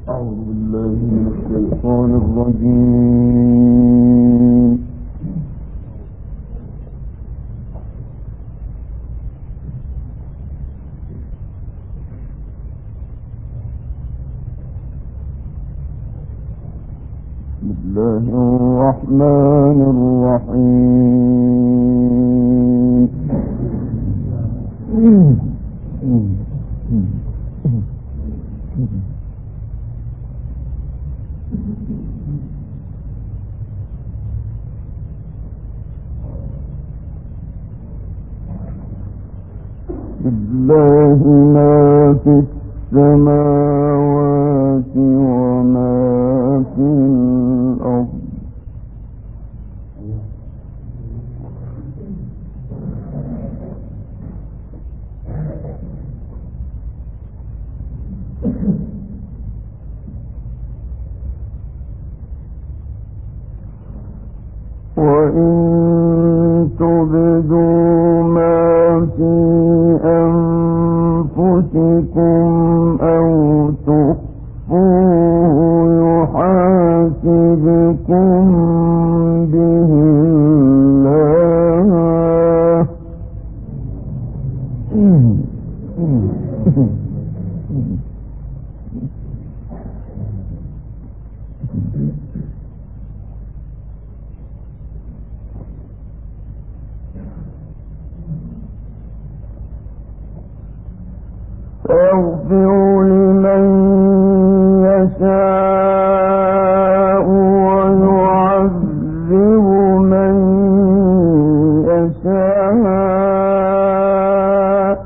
أعوذ بالله من الشيطان الرجيم. بسم الله الرحمن الرحيم. لله ما في السماوات وما في الأرض. وإن تبدوا ما في أنفسكم أو تخفوه يحاسبكم به الله. فيغفر لمن يشاء ويعذب من يشاء.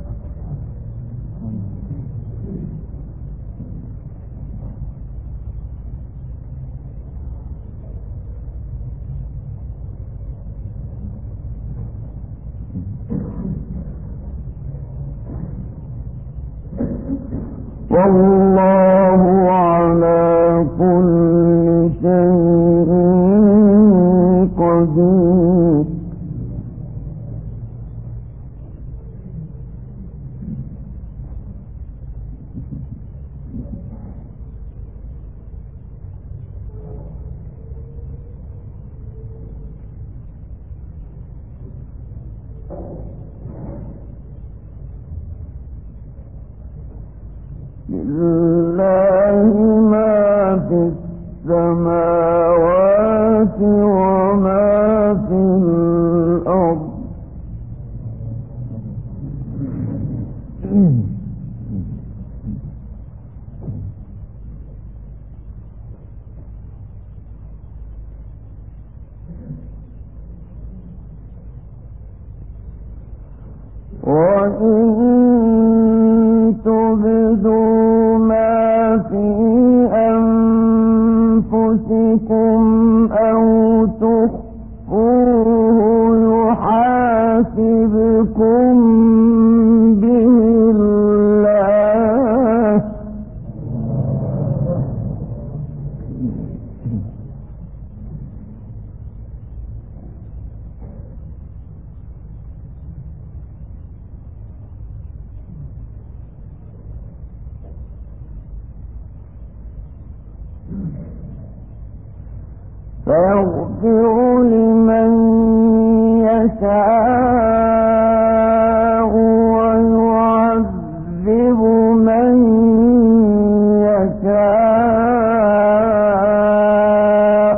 والله على كل شيء قدير. لله ما في السماوات وما في الأرض. وإن تبدوا ما في أنفسكم أو تخفوه يحاسبكم به الله. فيغفر لمن يشاء ويعذب من يشاء.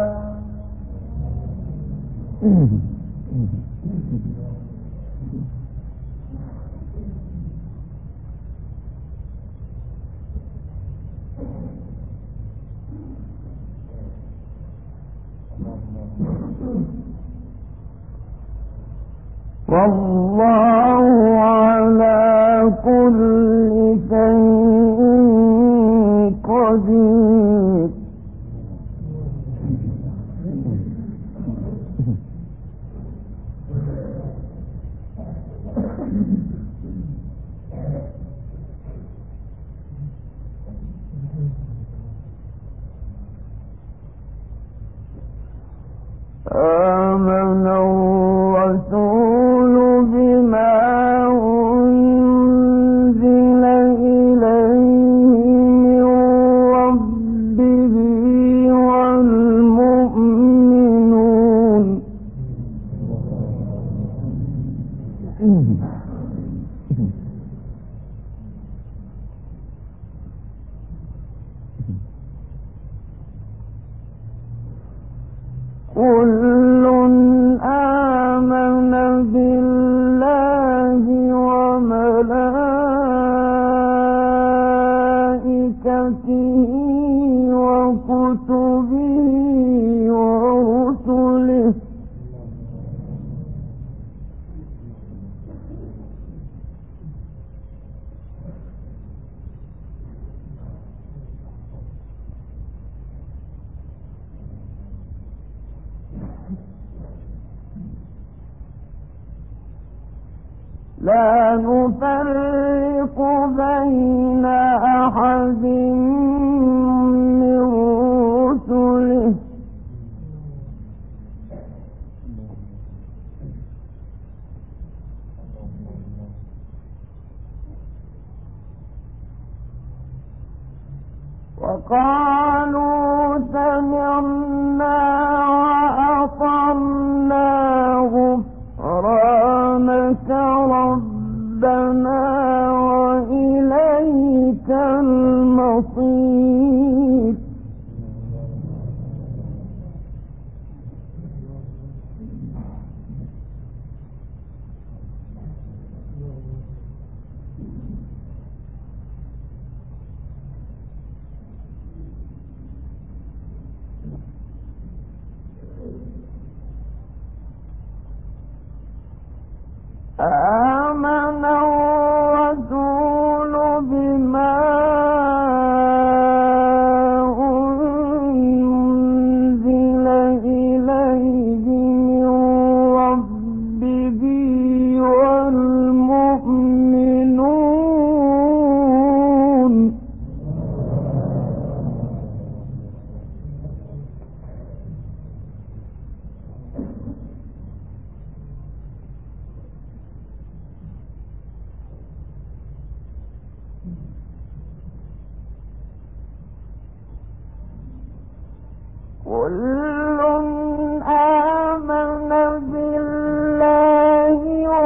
والله على كل شيء قدير. آمن الرسول بما أنزل كل آمن بالله وملائكته وكتبه ورسله لا نفرق بين أحد من رسله وقالوا سمعنا وأطعنا غفرانك ربنا وإليك المصير آمن الرسول بما أنزل إليه من ربه والمؤمنون كل آمن بالله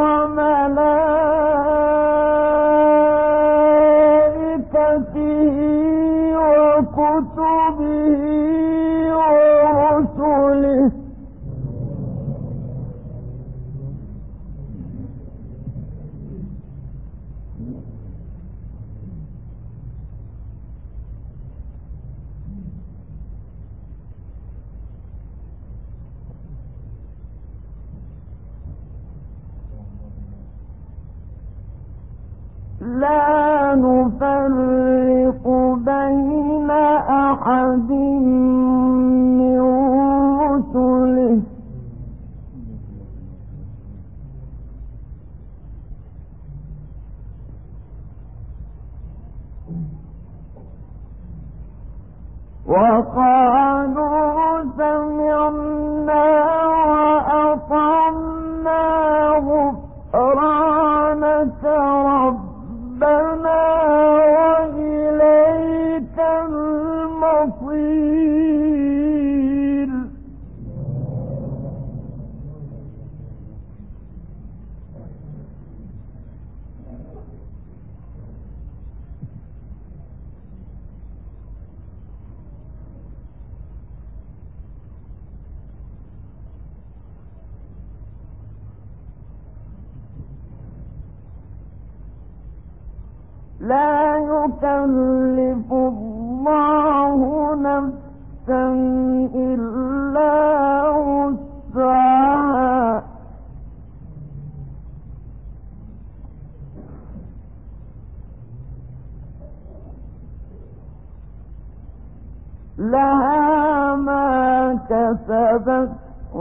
وملائكته وكتبه ورسله لا نفرق بين أحد من رسله وقالوا سمعنا وأطعنا غفرانك ربنا وإليك المصير لا يكلف الله نفسا إلا وسعها لها ما كسبت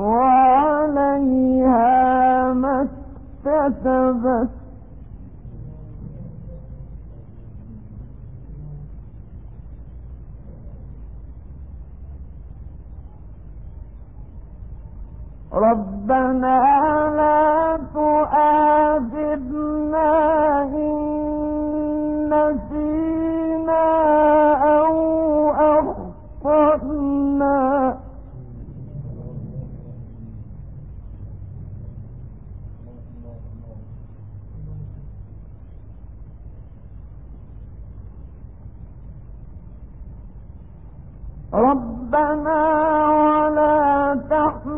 وعليها ما اكتسبت ربنا لا تؤاخذنا إن نسينا أو أخطأنا ربنا ولا تحمل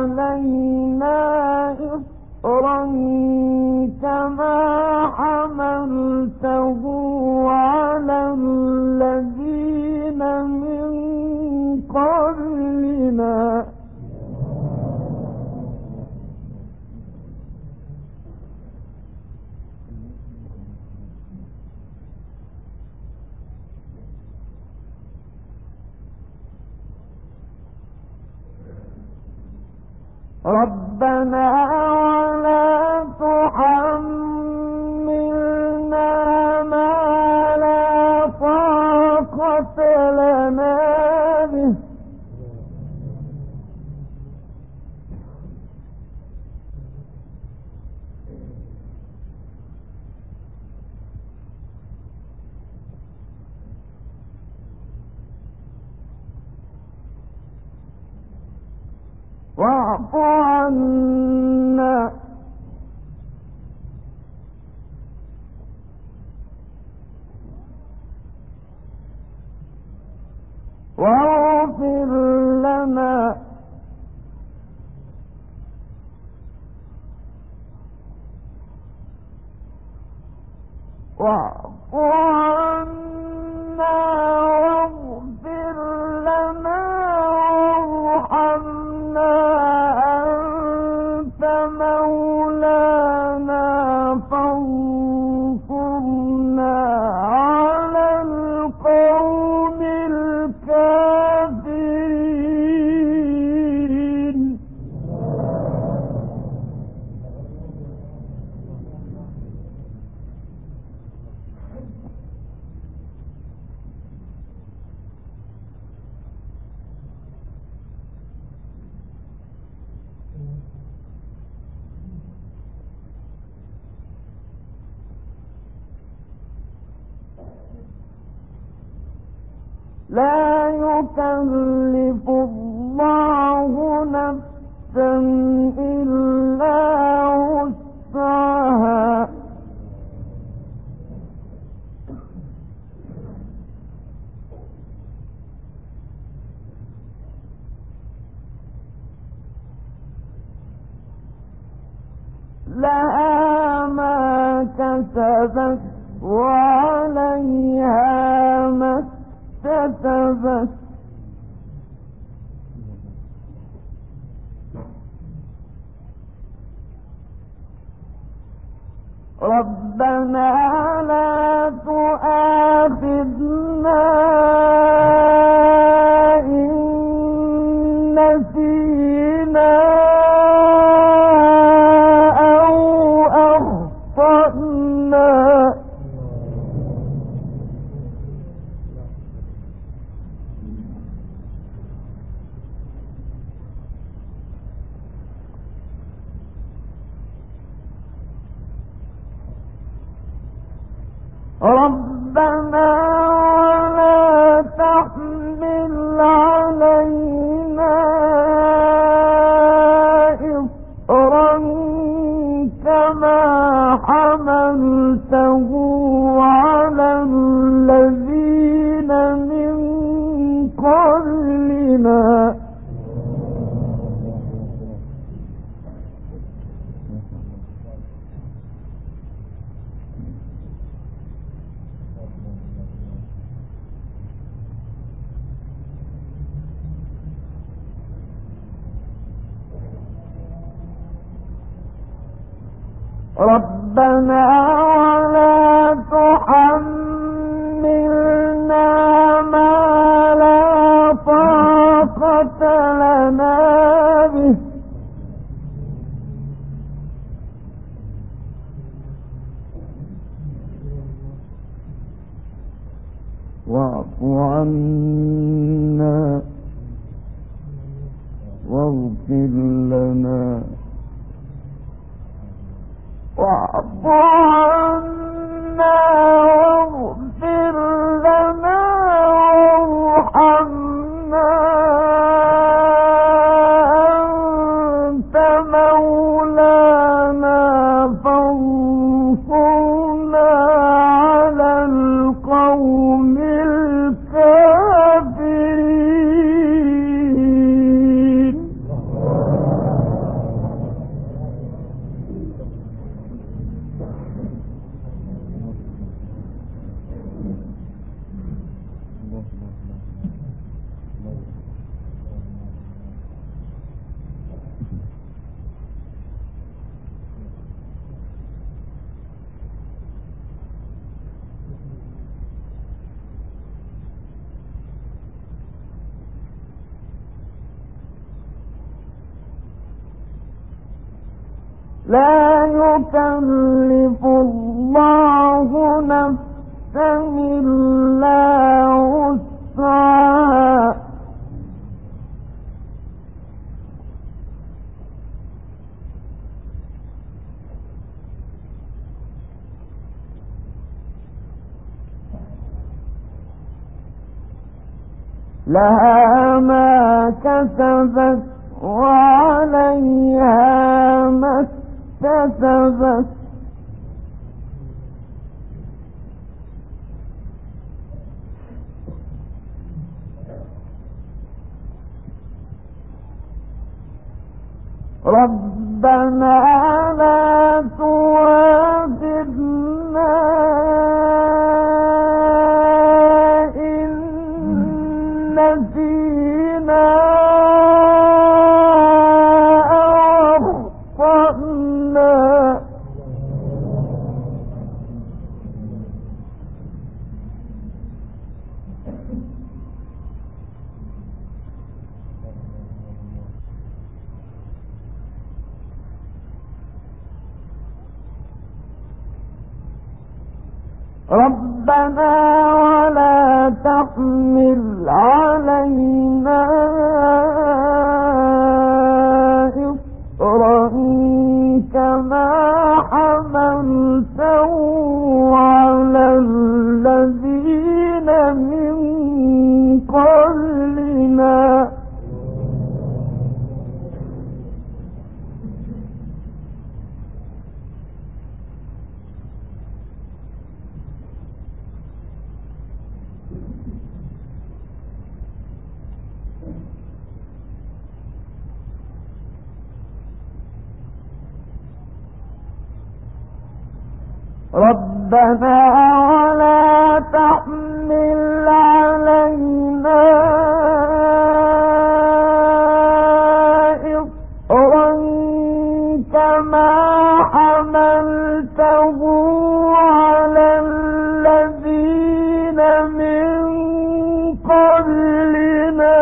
علينا إصرا كما حملته على الذين من قبلنا ربنا ولا تحملنا ما لا طاقة لنا به واعف عنا واغفر لنا واعف عنا واغفر لنا وارحمنا أنت مولانا فانصرنا على القوم الكافرين لا يكلف الله نفسا إلا وسعها لها ما كسبت وعليها ما اكتسبت ربنا لا تؤاخذنا إن نسينا أو أخطأنا ربنا ولا تحمل علينا إصرا كما حملته على الذين من قبلنا ربنا ولا تحملنا ما لا طاقة لنا به واعف عنا واغفر لنا واعف عنا واغفر لنا وارحمنا أنت مولانا فانصرنا على القوم الكافرين لا يكلف الله نفسا إلا وسعها لها ما كسبت وعليها ما اكتسبت ربنا لا تؤاخذنا إن نسينا أو أخطأنا ربنا ولا تحمل علينا إصرا كما حملته على الذين من قبلنا ربنا ولا تحمل علينا إصرا كما حملته على الذين من قبلنا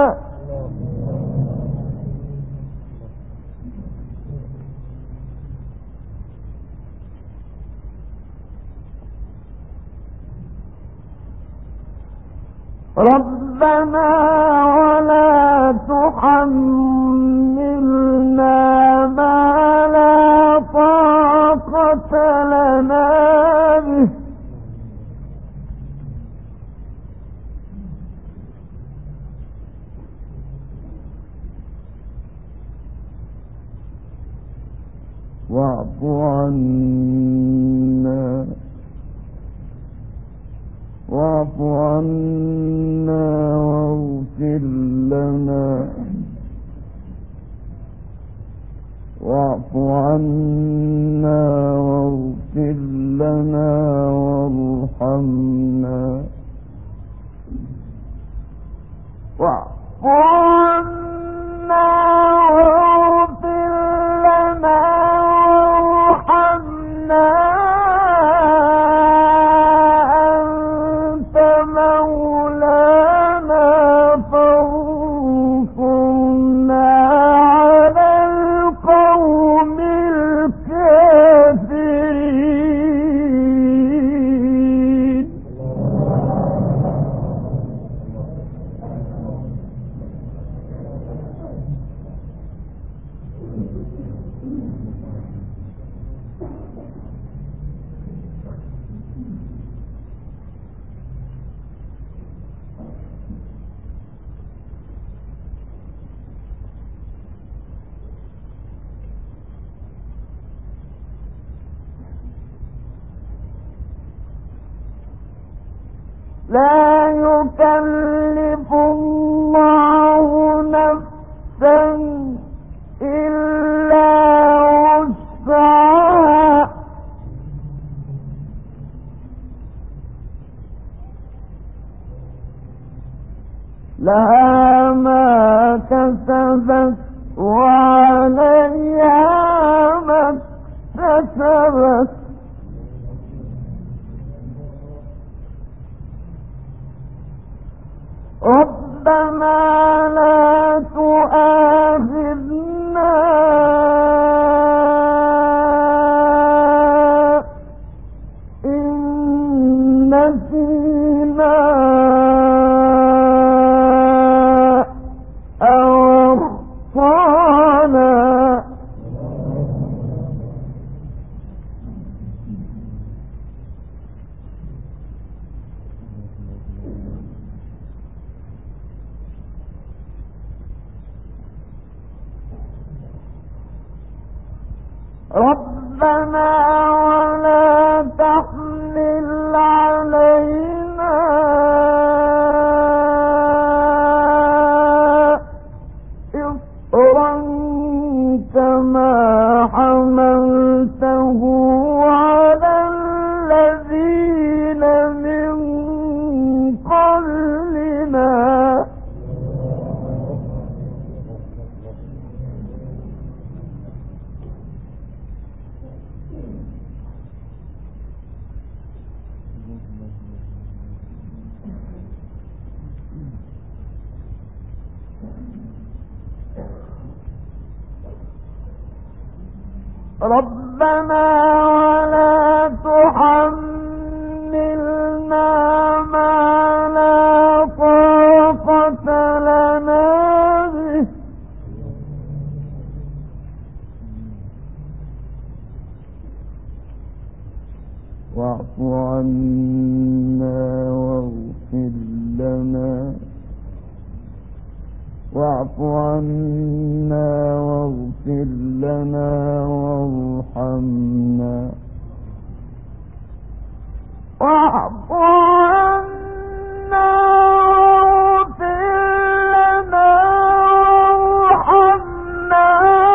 ربنا ولا تحملنا ما لا طاقة لنا به واعف عنا واغفر لنا واعف عنا واغفر لنا وارحمنا واعف عنا واغفر لنا وارحمنا لا يكلف الله نفسا إلا وسعها لها ما كسبت وعليها ما اكتسبت ربنا لا تؤاخذنا نسينا أو أخطأنا ربنا ولا تحمل علينا إصرا كما حملته على الذين من قبلنا ربنا ولا تحملنا ما لا طاقة لنا به واعف عنا واغفر لنا واعف عنا واغفر لنا وارحمنا واعف عنا واغفر لنا وارحمنا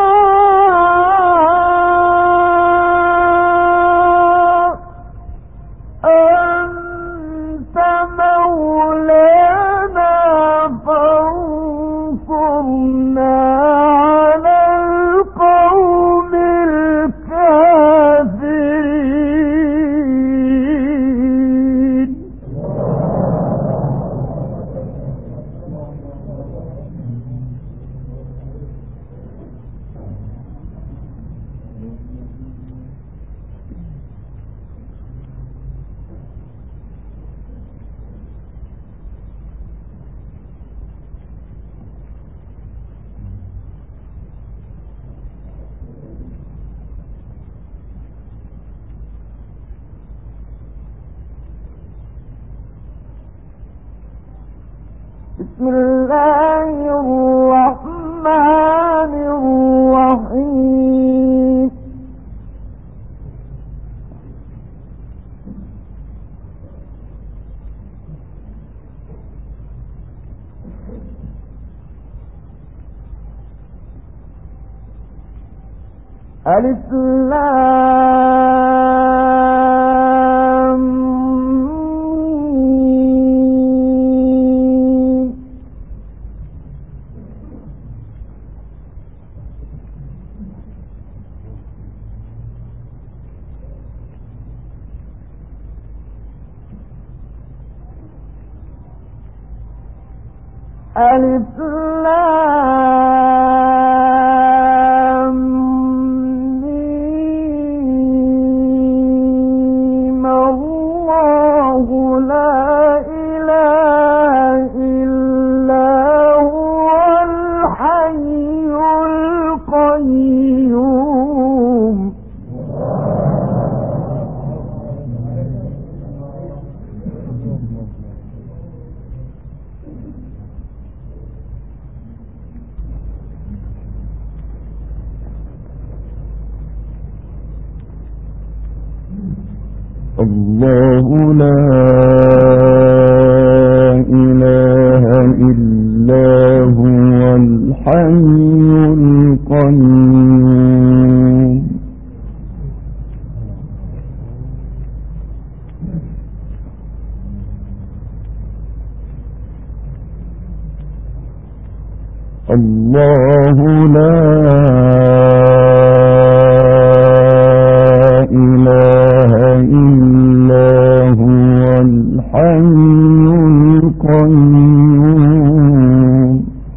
أنت مولانا فانصرنا على القوم الكافرين بسم الله الرحمن الرحيم ألف لام ألف لام ميم الله لا إله إلا هو الحي القيوم الله لا إله إلا هو الحي القيوم الله لا إله إلا هو الحي القيوم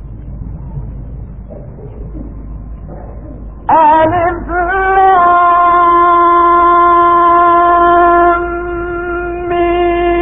ألف لام ميم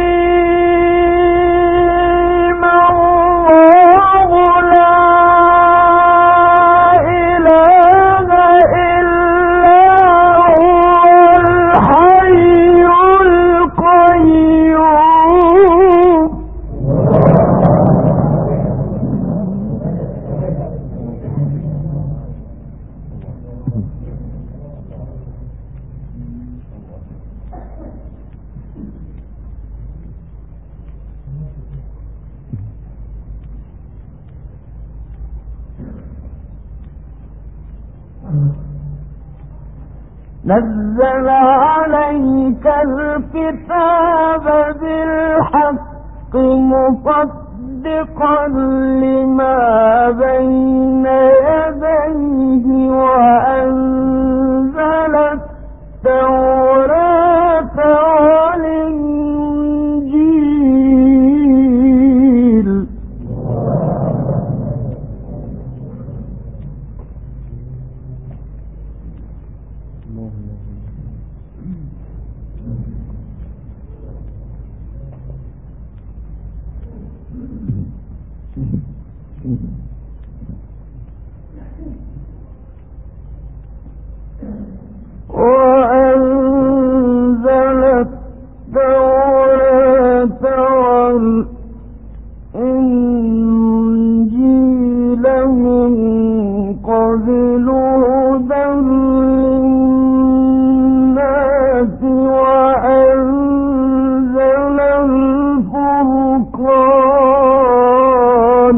نزل عليك الكتاب بالحق مصدقا لما بين يديه وأنزل التوراة والإنجيل وأنزل التوراة والإنجيل من قبل هدى للناس وأنزل الفرقان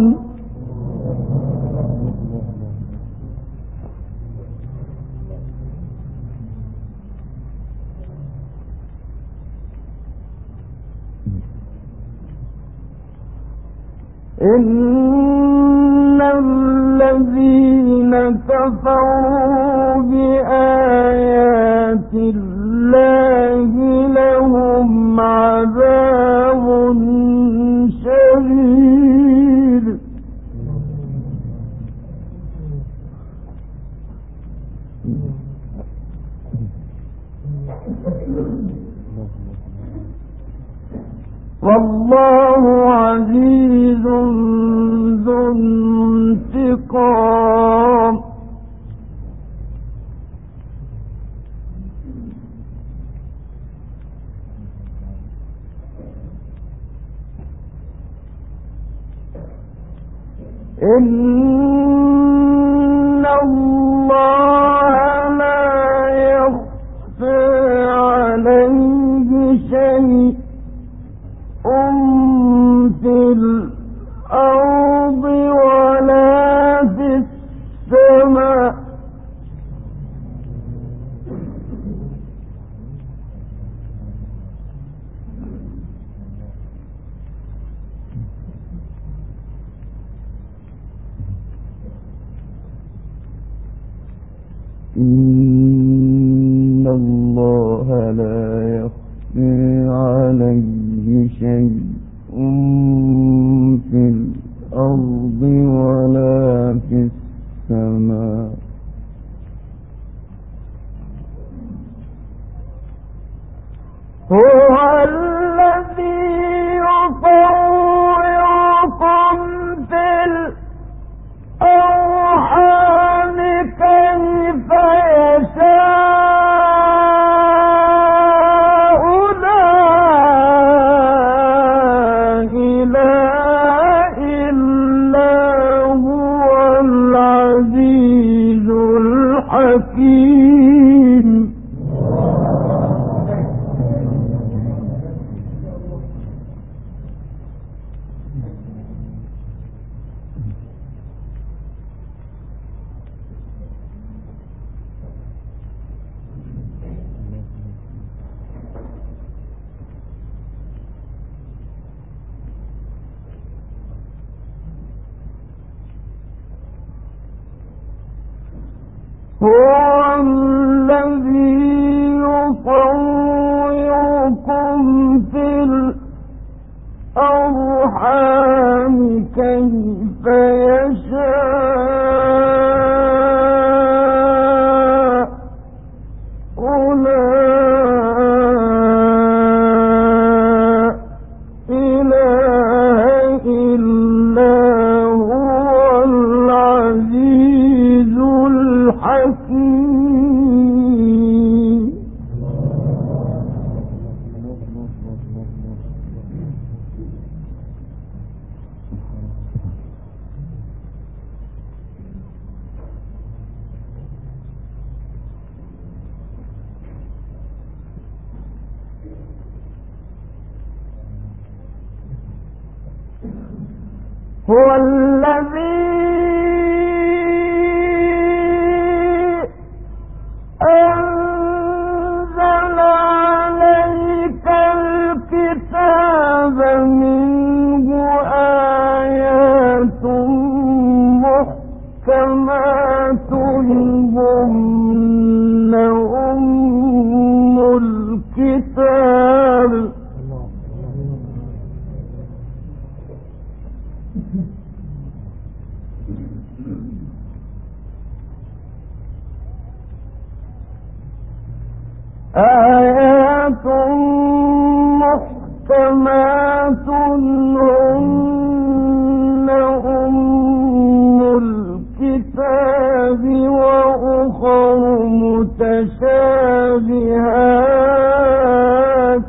إن الذين كفروا بآيات الله لهم عذاب شديد والله عزيز ذو انتقام إن الله لا يخفى عليه شيء في الأرض ولا في السماء إن الله لا يخفى عليه شيء في الأرض ولا في السماء هو الذي يصوركم في الأرحام كيف يشاء لا إله إلا هو العزيز الحكيم هو الذي يصوركم في الأرحام كيف يشاء لا إله إلا هو العزيز الحكيم هو الذي أنزل محكمات هن أم الكتاب وأخر متشابهات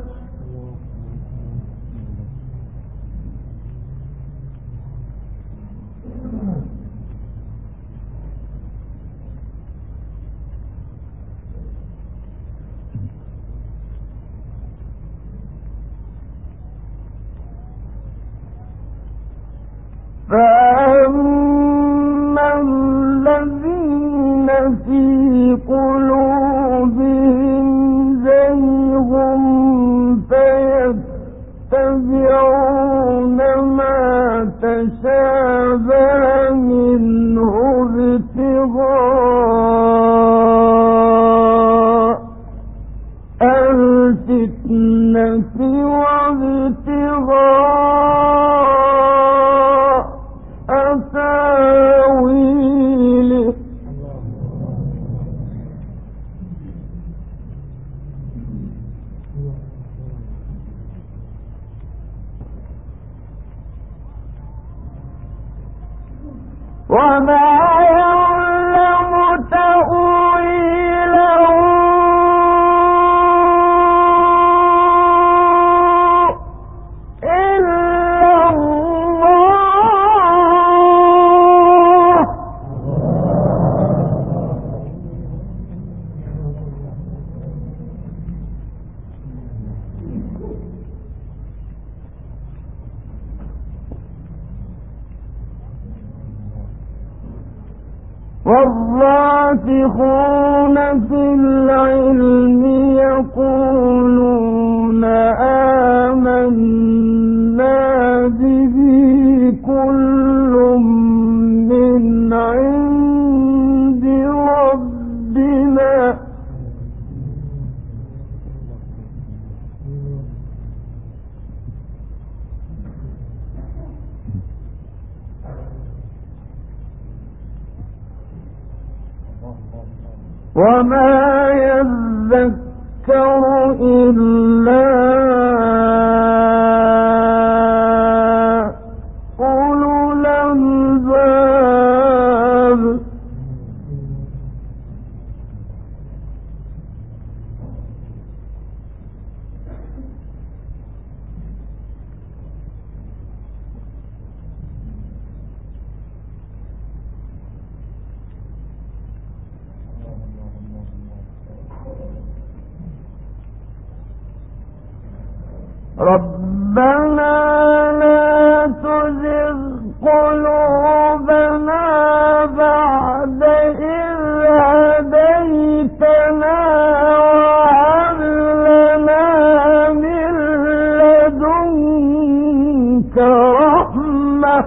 فأما الذين في قلوبهم زيغ فيتبعون ما تشابه منه ابتغاء الفتنة وابتغاء تاويله وما يعلم تأويله إلا الله والراسخون في العلم يقولون آمنا به كل من عند ربنا وما يذكر إلا أولو الألباب ربنا لا تزغ قلوبنا بعد إذ هديتنا وهب لنا من لدنك رحمة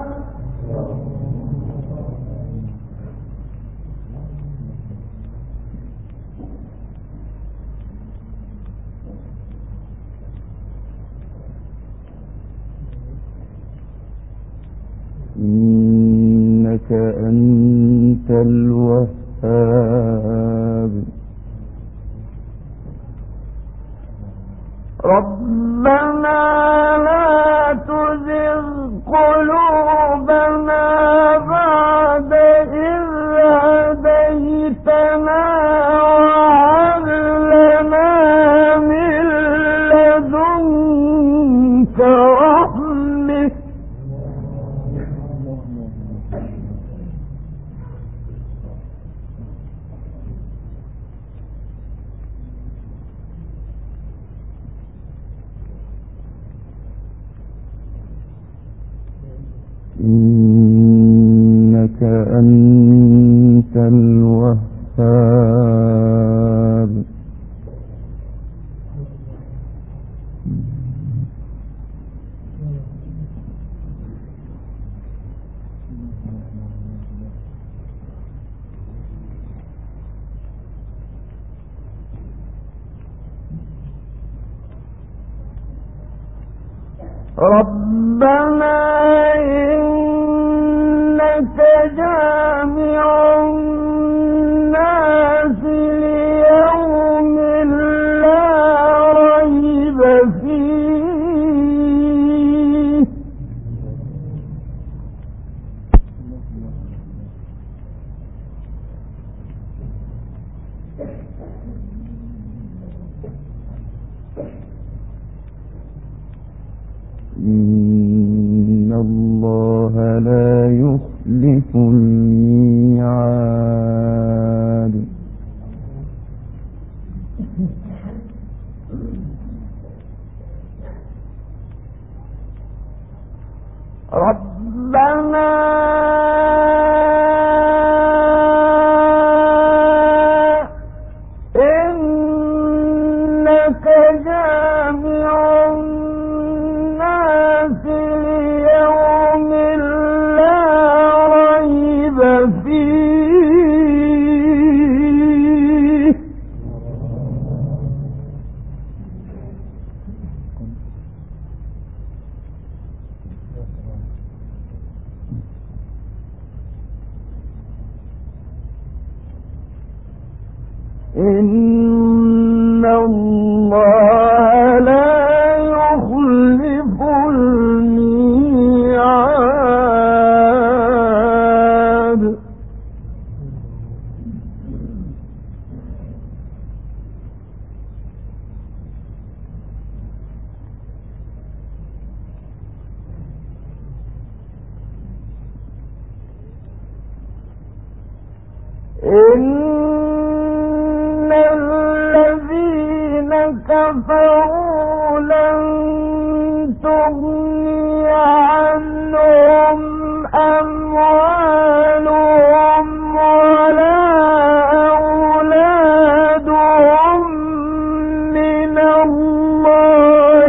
إنك أنت الوهاب ربنا لا تزغ قلوبنا بعد إذ هديتنا وهب لنا من لدنك رحمة إنك أنت الوهاب ربنا إنك جامع الناس ليوم لا ريب فيه إن الله لا يخلف الميعاد ربنا إنك جامع الناس ليوم لا ريب فيه إن الله لا يخلف الميعاد إن الذين كفروا لن تغني عنهم أموالهم ولا أولادهم من الله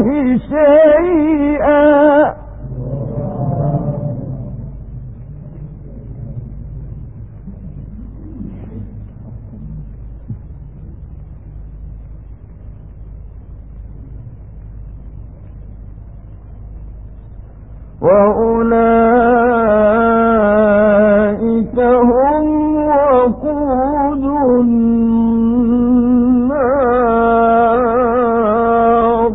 شيئا وأولئك هم وقود النار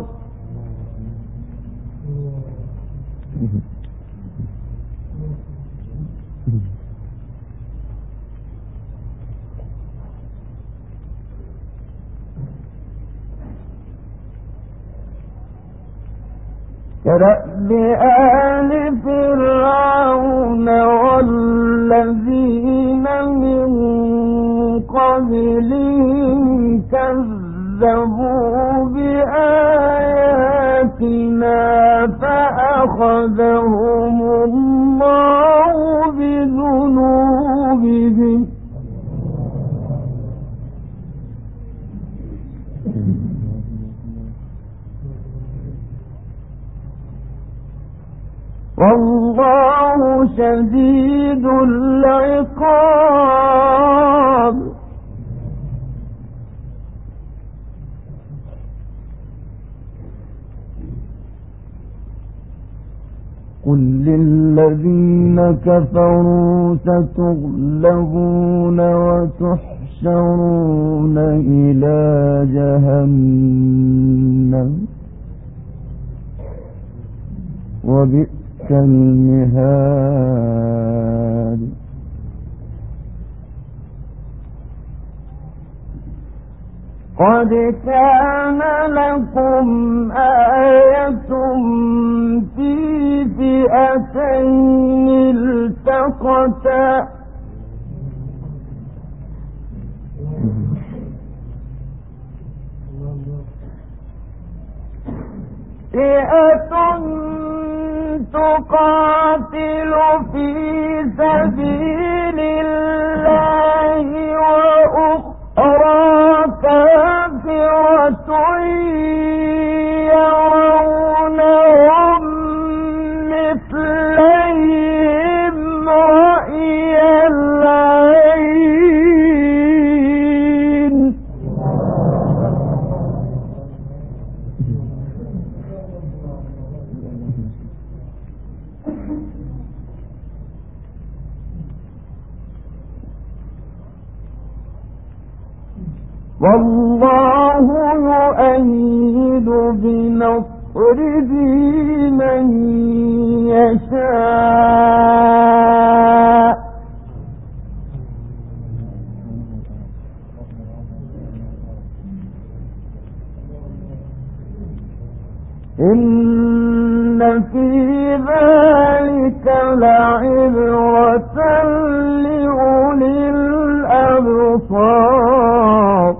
كدأب آل فرعون والذين من قبلهم كذبوا بآياتنا فأخذهم الله بذنوبهم والله شديد العقاب قل للذين كفروا ستغلبون وتحشرون إلى جهنم وبئس المهاد قد كان لكم آية في فئتين التقتا فئة تقاتل في سبيل الله وأخرى كافرة يرونهم مثليهم رأي العين والله يؤيد بنصره من يشاء إن في ذلك لعبرة لأولي الأبصار.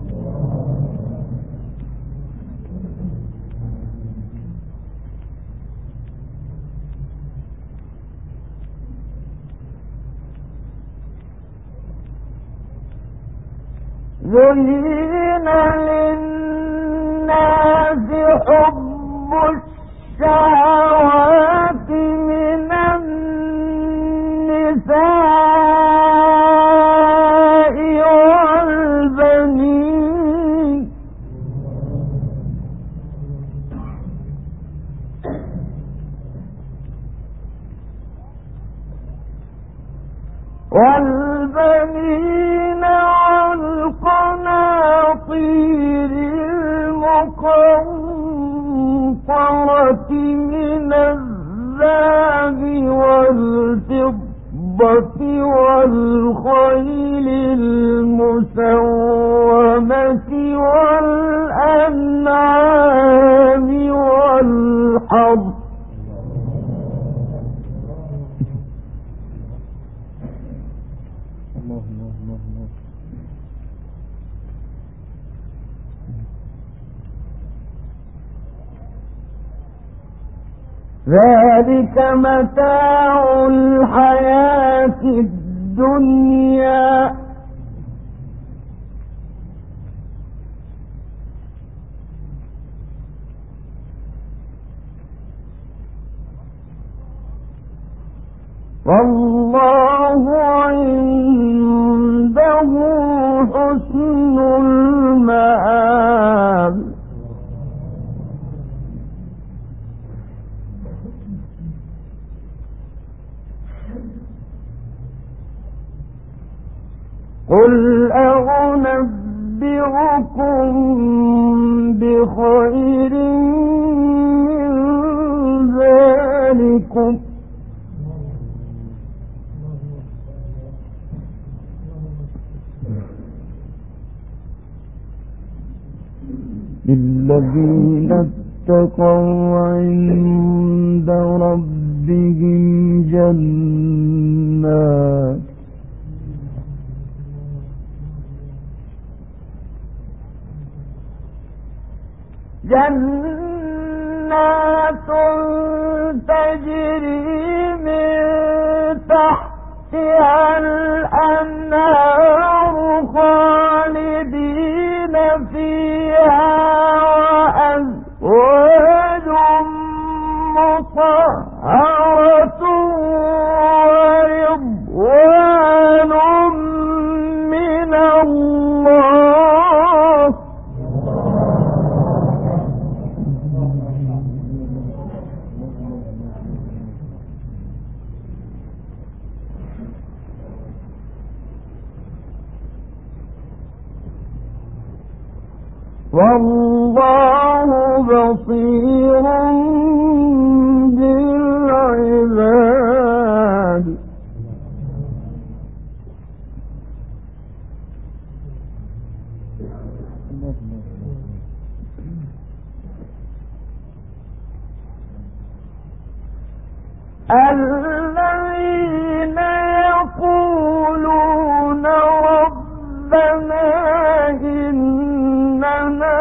زين للناس حب الشهوات من النساء والبنين والقناطير المقنطرة من الذهب والفضة والخيل المسومة والأنعام والحرث ذلك متاع الحياة الدنيا والله عنده حسن المآب. قل أنبئكم بخير من ذلكم للذين اتقوا عند ربهم جنات تجري من تحتها الأنهار خالدين فيها وأزواج مطهرة ورضوان من الله والله بصير بالعباد. الذين يقولون ربنا إننا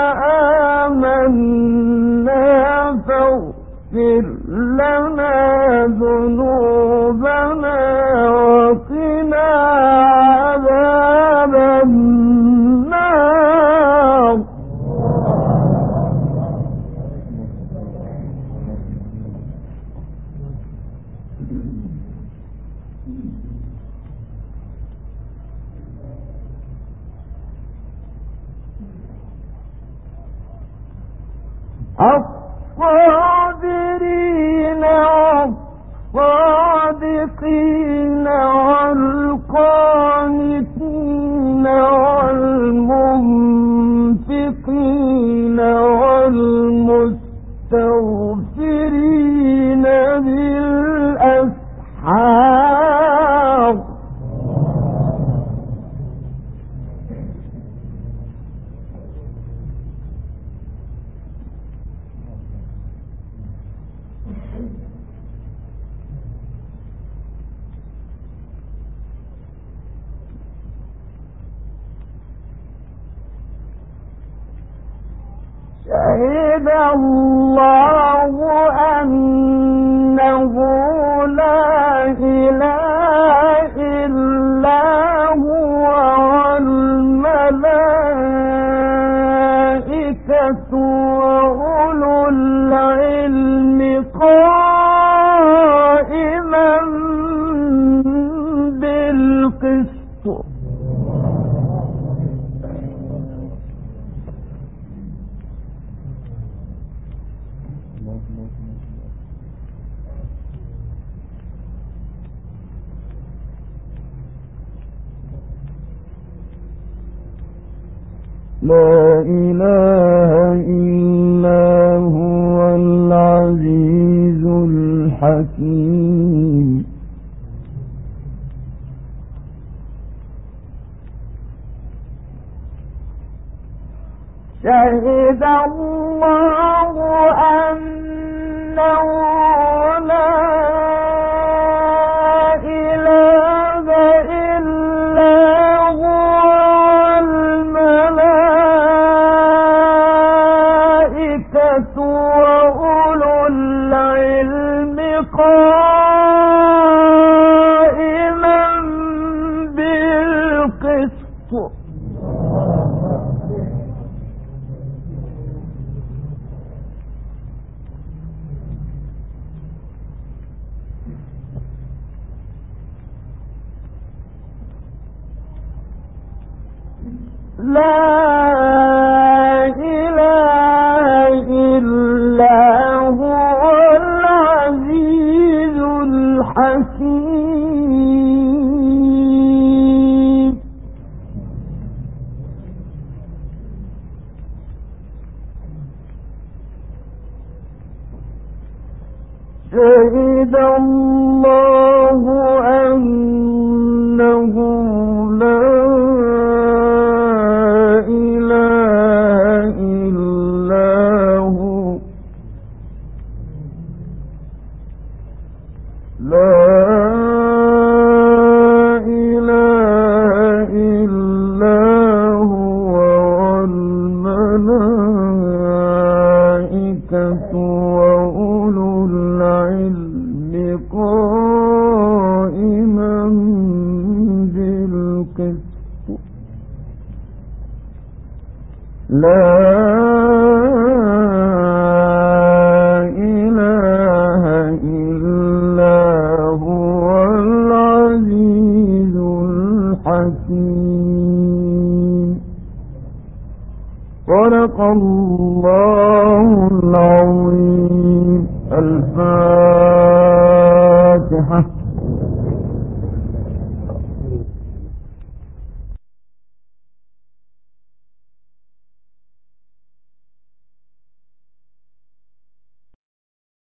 آمنا فاغفر لنا ذنوبنا وقنا عذاب النار. الصابرين والصادقين والقانتين والمنفقين والمستغفرين بالأسحار. شهد الله أنه لا إله إلا هو والملائكة وأولو العلم قائما بالقسط. لا إله إلا هو العزيز الحكيم. شهد الله أنه لا إله إلا هو والملائكة وأولو العلم قائما بالقسط. لا إله إلا هو العزيز الحكيم. شهد الله أنه لا لا إله إلا هو العزيز الحكيم. صدق الله العظيم. الفاتحة.